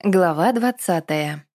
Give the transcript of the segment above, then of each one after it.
Глава 20.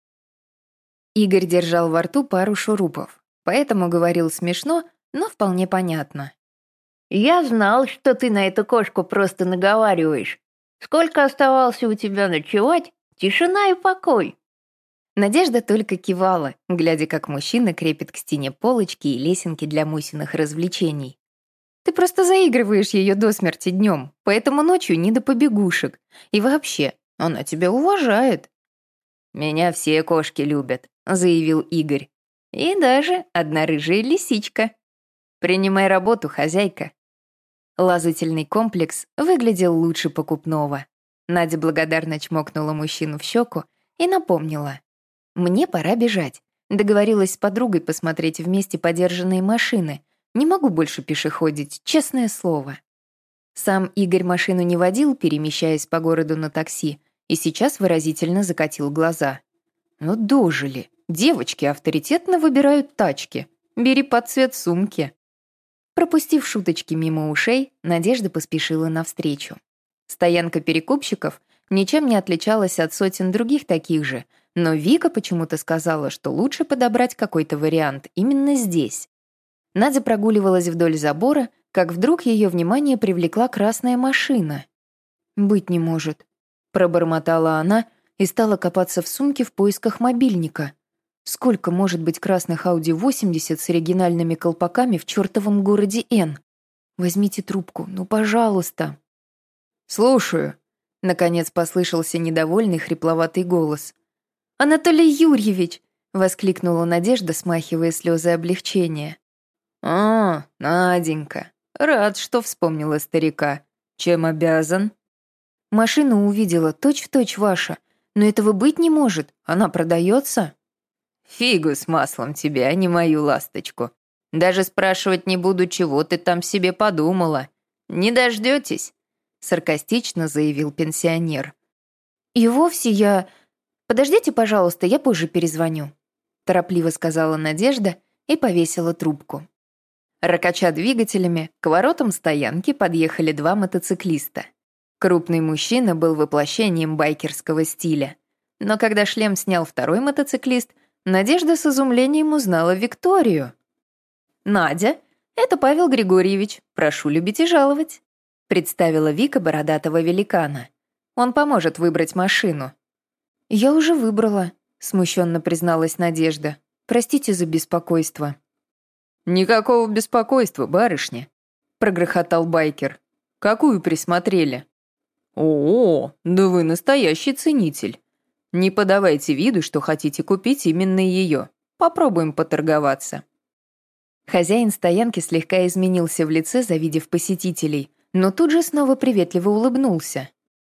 Игорь держал во рту пару шурупов, поэтому говорил смешно, но вполне понятно. «Я знал, что ты на эту кошку просто наговариваешь. Сколько оставался у тебя ночевать? Тишина и покой». Надежда только кивала, глядя, как мужчина крепит к стене полочки и лесенки для Мусиных развлечений. «Ты просто заигрываешь ее до смерти днем, поэтому ночью не до побегушек. И вообще, она тебя уважает». «Меня все кошки любят», — заявил Игорь. «И даже одна рыжая лисичка. Принимай работу, хозяйка». Лазательный комплекс выглядел лучше покупного. Надя благодарно чмокнула мужчину в щеку и напомнила. «Мне пора бежать. Договорилась с подругой посмотреть вместе подержанные машины. Не могу больше пешеходить, честное слово». Сам Игорь машину не водил, перемещаясь по городу на такси, и сейчас выразительно закатил глаза. «Ну дожили. Девочки авторитетно выбирают тачки. Бери под цвет сумки». Пропустив шуточки мимо ушей, Надежда поспешила навстречу. Стоянка перекупщиков ничем не отличалась от сотен других таких же, но Вика почему-то сказала, что лучше подобрать какой-то вариант именно здесь. Надя прогуливалась вдоль забора, как вдруг ее внимание привлекла красная машина. «Быть не может», — пробормотала она и стала копаться в сумке в поисках мобильника. Сколько может быть красных Audi 80 с оригинальными колпаками в чертовом городе Н? Возьмите трубку, ну, пожалуйста. «Слушаю», — наконец послышался недовольный хрипловатый голос. «Анатолий Юрьевич!» — воскликнула Надежда, смахивая слезы облегчения. «А, Наденька, рад, что вспомнила старика. Чем обязан?» «Машину увидела, точь-в-точь ваша, но этого быть не может, она продается?» «Фигу с маслом тебе, а не мою ласточку. Даже спрашивать не буду, чего ты там себе подумала. Не дождетесь?» Саркастично заявил пенсионер. «И вовсе я... Подождите, пожалуйста, я позже перезвоню», торопливо сказала Надежда и повесила трубку. Рокоча двигателями, к воротам стоянки подъехали два мотоциклиста. Крупный мужчина был воплощением байкерского стиля. Но когда шлем снял второй мотоциклист, Надежда с изумлением узнала Викторию. «Надя, это Павел Григорьевич, прошу любить и жаловать», представила Вика бородатого великана. «Он поможет выбрать машину». «Я уже выбрала», смущенно призналась Надежда. «Простите за беспокойство». «Никакого беспокойства, барышня», прогрохотал байкер. «Какую присмотрели?» «О, да вы настоящий ценитель. Не подавайте виду, что хотите купить именно ее. Попробуем поторговаться». Хозяин стоянки слегка изменился в лице, завидев посетителей, но тут же снова приветливо улыбнулся.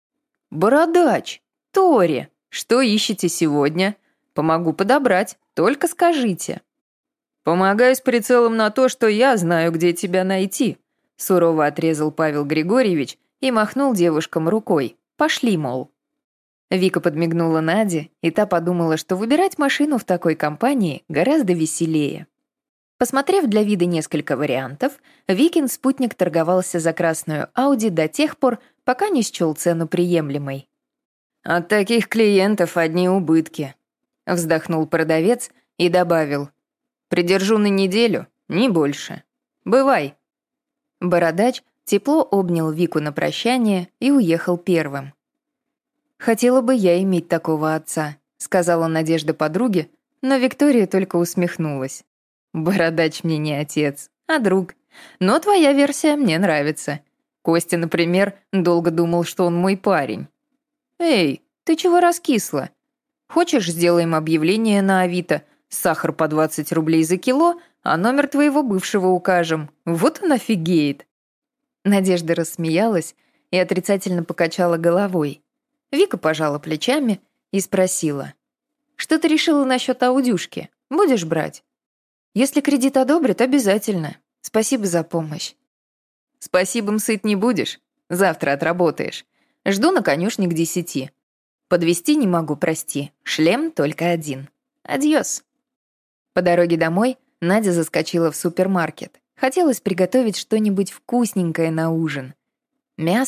«Бородач! Тори! Что ищете сегодня? Помогу подобрать, только скажите». «Помогай с прицелом на то, что я знаю, где тебя найти», сурово отрезал Павел Григорьевич и махнул девушкам рукой. «Пошли, мол». Вика подмигнула Наде, и та подумала, что выбирать машину в такой компании гораздо веселее. Посмотрев для вида несколько вариантов, Викин спутник торговался за красную Ауди до тех пор, пока не счел цену приемлемой. «От таких клиентов одни убытки», — вздохнул продавец и добавил. «Придержу на неделю, не больше. Бывай». Бородач тепло обнял Вику на прощание и уехал первым. «Хотела бы я иметь такого отца», — сказала Надежда подруге, но Виктория только усмехнулась. «Бородач мне не отец, а друг. Но твоя версия мне нравится. Костя, например, долго думал, что он мой парень». «Эй, ты чего раскисла? Хочешь, сделаем объявление на Авито? Сахар по 20 рублей за кило, а номер твоего бывшего укажем. Вот он офигеет». Надежда рассмеялась и отрицательно покачала головой. Вика пожала плечами и спросила. «Что ты решила насчет аудюшки? Будешь брать?» «Если кредит одобрят, обязательно. Спасибо за помощь». «Спасибо, сыт не будешь. Завтра отработаешь. Жду на конюшне к 10. Подвезти не могу, прости. Шлем только один. Адьос». По дороге домой Надя заскочила в супермаркет. Хотелось приготовить что-нибудь вкусненькое на ужин. Мясо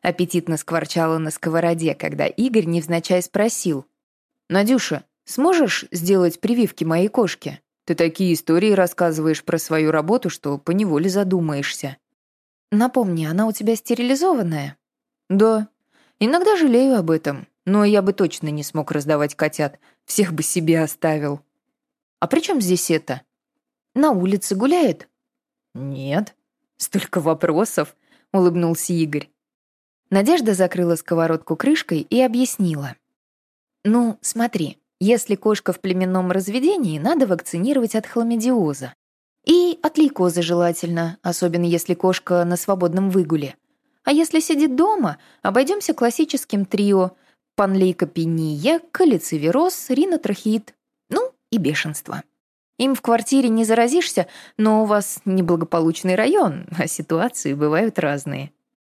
Аппетитно скворчала на сковороде, когда Игорь невзначай спросил. «Надюша, сможешь сделать прививки моей кошке? Ты такие истории рассказываешь про свою работу, что поневоле задумаешься». «Напомни, она у тебя стерилизованная?» «Да. Иногда жалею об этом, но я бы точно не смог раздавать котят. Всех бы себе оставил». «А при чем здесь это?» «На улице гуляет?» «Нет». «Столько вопросов», — улыбнулся Игорь. Надежда закрыла сковородку крышкой и объяснила. «Ну, смотри, если кошка в племенном разведении, надо вакцинировать от хламидиоза. И от лейкоза желательно, особенно если кошка на свободном выгуле. А если сидит дома, обойдемся классическим трио: панлейкопения, калицивироз, ринотрахеид, ну и бешенство. Им в квартире не заразишься, но у вас неблагополучный район, а ситуации бывают разные».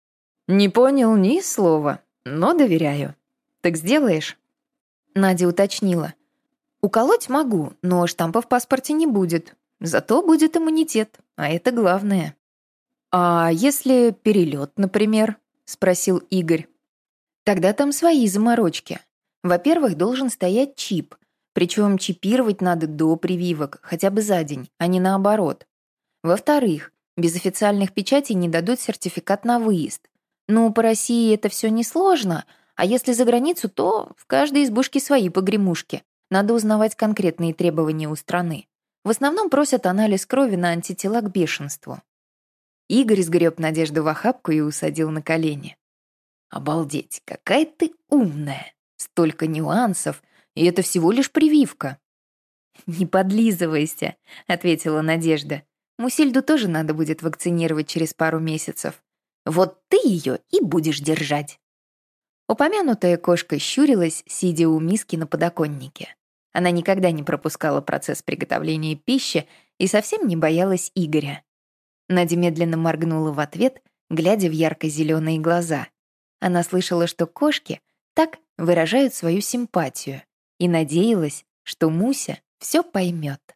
«Не понял ни слова, но доверяю. Так сделаешь?» Надя уточнила. «Уколоть могу, но штампа в паспорте не будет. Зато будет иммунитет, а это главное». «А если перелет, например?» — спросил Игорь. «Тогда там свои заморочки. Во-первых, должен стоять чип, причем чипировать надо до прививок, хотя бы за день, а не наоборот. Во-вторых, без официальных печатей не дадут сертификат на выезд. Ну, по России это все несложно, а если за границу, то в каждой избушке свои погремушки. Надо узнавать конкретные требования у страны. В основном просят анализ крови на антитела к бешенству». Игорь сгреб Надежду в охапку и усадил на колени. «Обалдеть, какая ты умная! Столько нюансов, и это всего лишь прививка». «Не подлизывайся», — ответила Надежда. «Мусильду тоже надо будет вакцинировать через пару месяцев. Вот ты ее и будешь держать». Упомянутая кошка щурилась, сидя у миски на подоконнике. Она никогда не пропускала процесс приготовления пищи и совсем не боялась Игоря. Надя медленно моргнула в ответ, глядя в ярко-зеленые глаза. Она слышала, что кошки так выражают свою симпатию, и надеялась, что Муся все поймет.